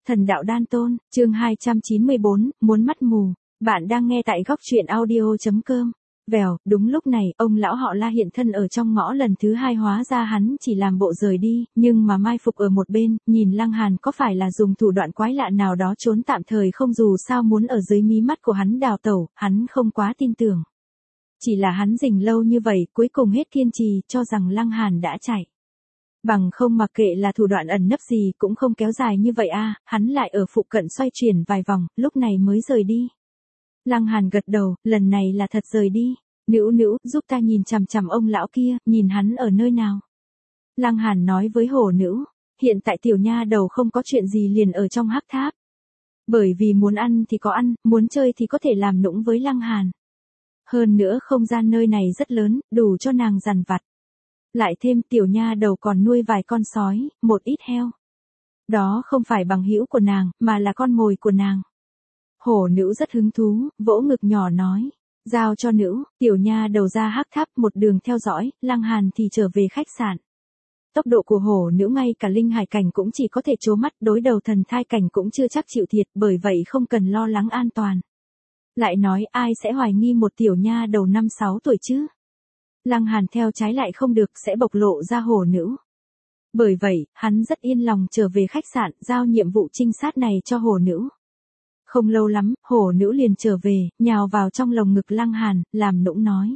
Thần đạo đan tôn, chương 294, muốn mắt mù. Bạn đang nghe tại góc truyện audio.com. Vèo, đúng lúc này, ông lão họ La hiện thân ở trong ngõ lần thứ hai, hóa ra hắn chỉ làm bộ rời đi, nhưng mà mai phục ở một bên, nhìn Lăng Hàn có phải là dùng thủ đoạn quái lạ nào đó trốn tạm thời không, dù sao muốn ở dưới mí mắt của hắn đào tẩu, hắn không quá tin tưởng. Chỉ là hắn rình lâu như vậy, cuối cùng hết kiên trì, cho rằng Lăng Hàn đã chạy. Bằng không mặc kệ là thủ đoạn ẩn nấp gì cũng không kéo dài như vậy a, hắn lại ở phụ cận xoay chuyển vài vòng, lúc này mới rời đi. Lăng Hàn gật đầu, lần này là thật rời đi. Nữu nữu, giúp ta nhìn chằm chằm ông lão kia, nhìn hắn ở nơi nào. Lăng Hàn nói với hổ nữ, hiện tại tiểu nha đầu không có chuyện gì liền ở trong hắc tháp. Bởi vì muốn ăn thì có ăn, muốn chơi thì có thể làm nũng với Lăng Hàn. Hơn nữa không gian nơi này rất lớn, đủ cho nàng dằn vặt. Lại thêm tiểu nha đầu còn nuôi vài con sói, một ít heo. Đó không phải bằng hữu của nàng, mà là con mồi của nàng. Hổ nữ rất hứng thú, vỗ ngực nhỏ nói. Giao cho nữ, tiểu nha đầu ra hắc tháp một đường theo dõi, Lăng Hàn thì trở về khách sạn. Tốc độ của hổ nữ ngay cả linh hải cảnh cũng chỉ có thể trố mắt, đối đầu thần thai cảnh cũng chưa chắc chịu thiệt, bởi vậy không cần lo lắng an toàn. Lại nói ai sẽ hoài nghi một tiểu nha đầu 5-6 tuổi chứ? Lăng Hàn theo trái lại không được, sẽ bộc lộ ra hổ nữ. Bởi vậy, hắn rất yên lòng trở về khách sạn, giao nhiệm vụ trinh sát này cho hổ nữ. Không lâu lắm, hổ nữ liền trở về, nhào vào trong lồng ngực Lăng Hàn, làm nũng nói.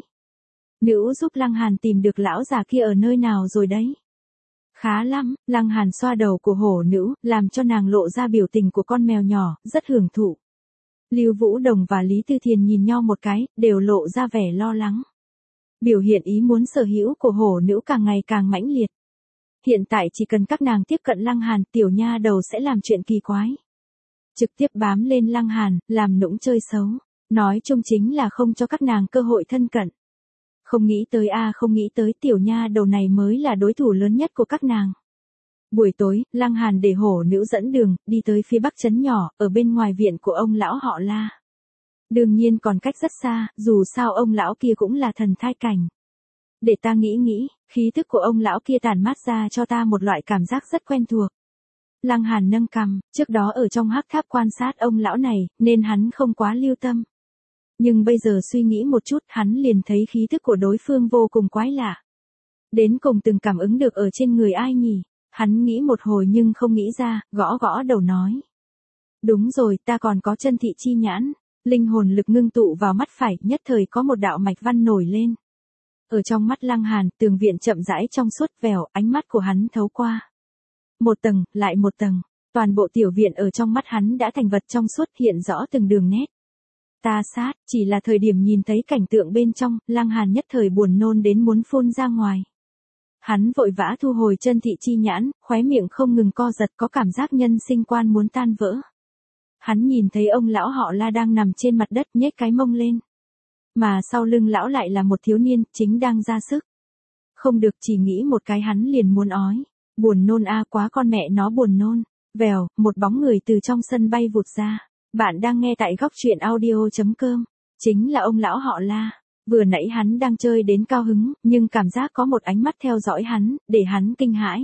Nữ giúp Lăng Hàn tìm được lão già kia ở nơi nào rồi đấy. Khá lắm, Lăng Hàn xoa đầu của hổ nữ, làm cho nàng lộ ra biểu tình của con mèo nhỏ, rất hưởng thụ. Lưu Vũ Đồng và Lý Tư Thiền nhìn nhau một cái, đều lộ ra vẻ lo lắng. Biểu hiện ý muốn sở hữu của hổ nữ càng ngày càng mãnh liệt. Hiện tại chỉ cần các nàng tiếp cận Lăng Hàn, tiểu nha đầu sẽ làm chuyện kỳ quái. Trực tiếp bám lên Lăng Hàn, làm nũng chơi xấu. Nói chung chính là không cho các nàng cơ hội thân cận. Không nghĩ tới không nghĩ tới tiểu nha đầu này mới là đối thủ lớn nhất của các nàng. Buổi tối, Lăng Hàn để hổ nữ dẫn đường, đi tới phía bắc trấn nhỏ, ở bên ngoài viện của ông lão họ La. Đương nhiên còn cách rất xa, dù sao ông lão kia cũng là thần thai cảnh. Để ta nghĩ, khí thức của ông lão kia tản mát ra cho ta một loại cảm giác rất quen thuộc. Lăng Hàn nâng cằm, trước đó ở trong hắc tháp quan sát ông lão này, nên hắn không quá lưu tâm. Nhưng bây giờ suy nghĩ một chút, hắn liền thấy khí thức của đối phương vô cùng quái lạ. Đến cùng từng cảm ứng được ở trên người ai nhỉ? Hắn nghĩ một hồi nhưng không nghĩ ra, gõ gõ đầu nói. Đúng rồi, ta còn có chân thị chi nhãn. Linh hồn lực ngưng tụ vào mắt phải, nhất thời có một đạo mạch văn nổi lên. Ở trong mắt Lăng Hàn, tường viện chậm rãi trong suốt, vèo, ánh mắt của hắn thấu qua. Một tầng, lại một tầng, toàn bộ tiểu viện ở trong mắt hắn đã thành vật trong suốt, hiện rõ từng đường nét. Ta sát, chỉ là thời điểm nhìn thấy cảnh tượng bên trong, Lăng Hàn nhất thời buồn nôn đến muốn phun ra ngoài. Hắn vội vã thu hồi chân thị chi nhãn, khóe miệng không ngừng co giật, có cảm giác nhân sinh quan muốn tan vỡ. Hắn nhìn thấy ông lão họ La đang nằm trên mặt đất nhếch cái mông lên. Mà sau lưng lão lại là một thiếu niên, chính đang ra sức. Không được, chỉ nghĩ một cái hắn liền muốn ói. Buồn nôn quá, con mẹ nó buồn nôn. Vèo, một bóng người từ trong sân bay vụt ra. Bạn đang nghe tại góc truyện audio.com. Chính là ông lão họ La. Vừa nãy hắn đang chơi đến cao hứng, nhưng cảm giác có một ánh mắt theo dõi hắn, để hắn kinh hãi.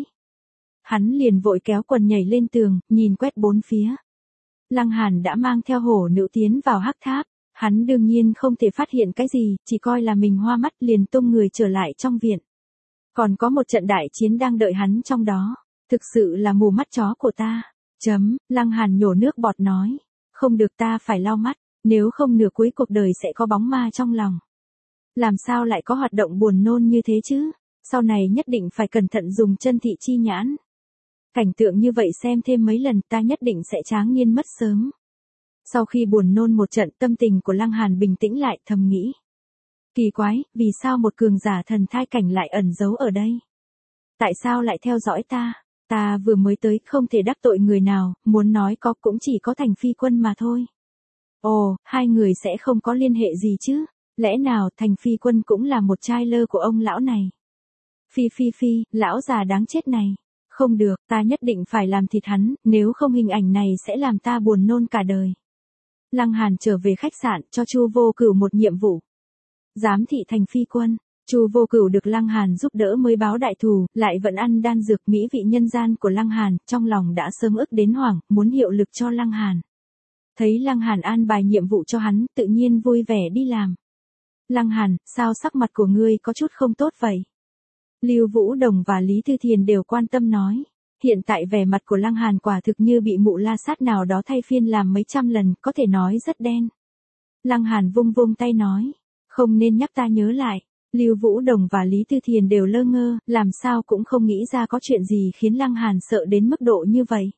Hắn liền vội kéo quần nhảy lên tường, nhìn quét bốn phía. Lăng Hàn đã mang theo hổ nữ tiến vào hắc tháp. Hắn đương nhiên không thể phát hiện cái gì, chỉ coi là mình hoa mắt, liền tung người trở lại trong viện. Còn có một trận đại chiến đang đợi hắn trong đó. Thực sự là mù mắt chó của ta. Lăng Hàn nhổ nước bọt nói. Không được, ta phải lau mắt, nếu không nửa cuối cuộc đời sẽ có bóng ma trong lòng. Làm sao lại có hoạt động buồn nôn như thế chứ? Sau này nhất định phải cẩn thận dùng chân thị chi nhãn. Cảnh tượng như vậy xem thêm mấy lần, ta nhất định sẽ tráng niên mất sớm. Sau khi buồn nôn một trận, tâm tình của Lăng Hàn bình tĩnh lại, thầm nghĩ. Kỳ quái, vì sao một cường giả thần thai cảnh lại ẩn giấu ở đây? Tại sao lại theo dõi ta? Ta vừa mới tới, không thể đắc tội người nào, muốn nói có cũng chỉ có Thành Phi Quân mà thôi. Ồ, hai người sẽ không có liên hệ gì chứ? Lẽ nào Thành Phi Quân cũng là một trai lơ của ông lão này? Phi, lão già đáng chết này. Không được, ta nhất định phải làm thịt hắn, nếu không hình ảnh này sẽ làm ta buồn nôn cả đời. Lăng Hàn trở về khách sạn, cho Chu Vô Cửu một nhiệm vụ. Giám thị Thành Phi Quân. Chu Vô Cửu được Lăng Hàn giúp đỡ mới báo đại thù, lại vẫn ăn đan dược mỹ vị nhân gian của Lăng Hàn, trong lòng đã sớm ức đến hoảng, muốn hiệu lực cho Lăng Hàn. Thấy Lăng Hàn an bài nhiệm vụ cho hắn, tự nhiên vui vẻ đi làm. Lăng Hàn, sao sắc mặt của ngươi có chút không tốt vậy? Lưu Vũ Đồng và Lý Tư Thiền đều quan tâm nói. Hiện tại vẻ mặt của Lăng Hàn quả thực như bị mụ la sát nào đó thay phiên làm mấy trăm lần, có thể nói rất đen. Lăng Hàn vung vung tay nói, không nên nhắc ta nhớ lại. Lưu Vũ Đồng và Lý Tư Thiền đều lơ ngơ, làm sao cũng không nghĩ ra có chuyện gì khiến Lăng Hàn sợ đến mức độ như vậy.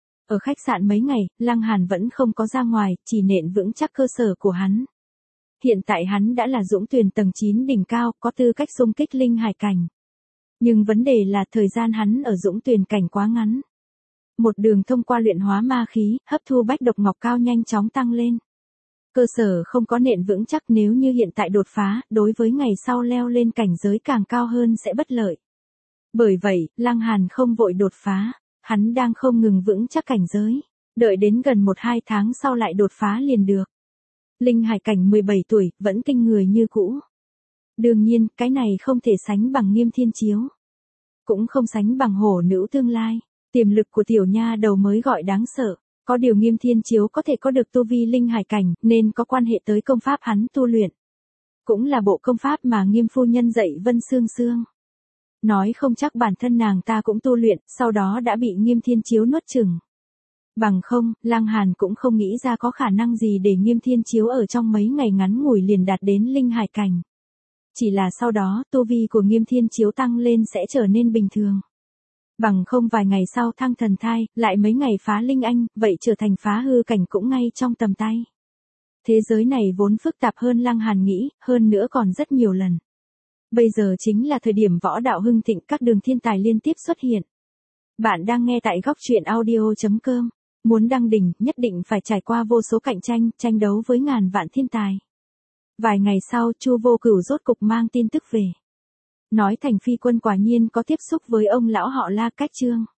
Ở khách sạn mấy ngày, Lăng Hàn vẫn không có ra ngoài, chỉ nện vững chắc cơ sở của hắn. Hiện tại hắn đã là Dũng Tuyền tầng 9 đỉnh cao, có tư cách xung kích linh hải cảnh. Nhưng vấn đề là thời gian hắn ở Dũng Tuyền cảnh quá ngắn. Một đường thông qua luyện hóa ma khí, hấp thu bách độc ngọc cao nhanh chóng tăng lên. Cơ sở không có nện vững chắc, nếu như hiện tại đột phá, đối với ngày sau leo lên cảnh giới càng cao hơn sẽ bất lợi. Bởi vậy, Lăng Hàn không vội đột phá, hắn đang không ngừng vững chắc cảnh giới, đợi đến gần 1-2 tháng sau lại đột phá liền được. Linh hải cảnh 17 tuổi, vẫn kinh người như cũ. Đương nhiên, cái này không thể sánh bằng Nghiêm Thiên Chiếu. Cũng không sánh bằng Hổ Nữ tương lai. Tiềm lực của tiểu nha đầu mới gọi đáng sợ. Có điều Nghiêm Thiên Chiếu có thể có được tu vi linh hải cảnh, nên có quan hệ tới công pháp hắn tu luyện. Cũng là bộ công pháp mà Nghiêm phu nhân dạy Vân Sương Sương. Nói không chắc bản thân nàng ta cũng tu luyện, sau đó đã bị Nghiêm Thiên Chiếu nuốt chửng. Bằng không, Lăng Hàn cũng không nghĩ ra có khả năng gì để Nghiêm Thiên Chiếu ở trong mấy ngày ngắn ngủi liền đạt đến linh hải cảnh. Chỉ là sau đó, tu vi của Nghiêm Thiên Chiếu tăng lên sẽ trở nên bình thường. Bằng không vài ngày sau thăng thần thai, lại mấy ngày phá linh anh, vậy trở thành phá hư cảnh cũng ngay trong tầm tay. Thế giới này vốn phức tạp hơn Lăng Hàn nghĩ, hơn nữa còn rất nhiều lần. Bây giờ chính là thời điểm võ đạo hưng thịnh, các đường thiên tài liên tiếp xuất hiện. Bạn đang nghe tại góc truyện audio.com. Muốn đăng đỉnh, nhất định phải trải qua vô số cạnh tranh, tranh đấu với ngàn vạn thiên tài. Vài ngày sau, Chu Vô Cửu rốt cục mang tin tức về. Nói Thành Phi Quân quả nhiên có tiếp xúc với ông lão họ La Cách Trương.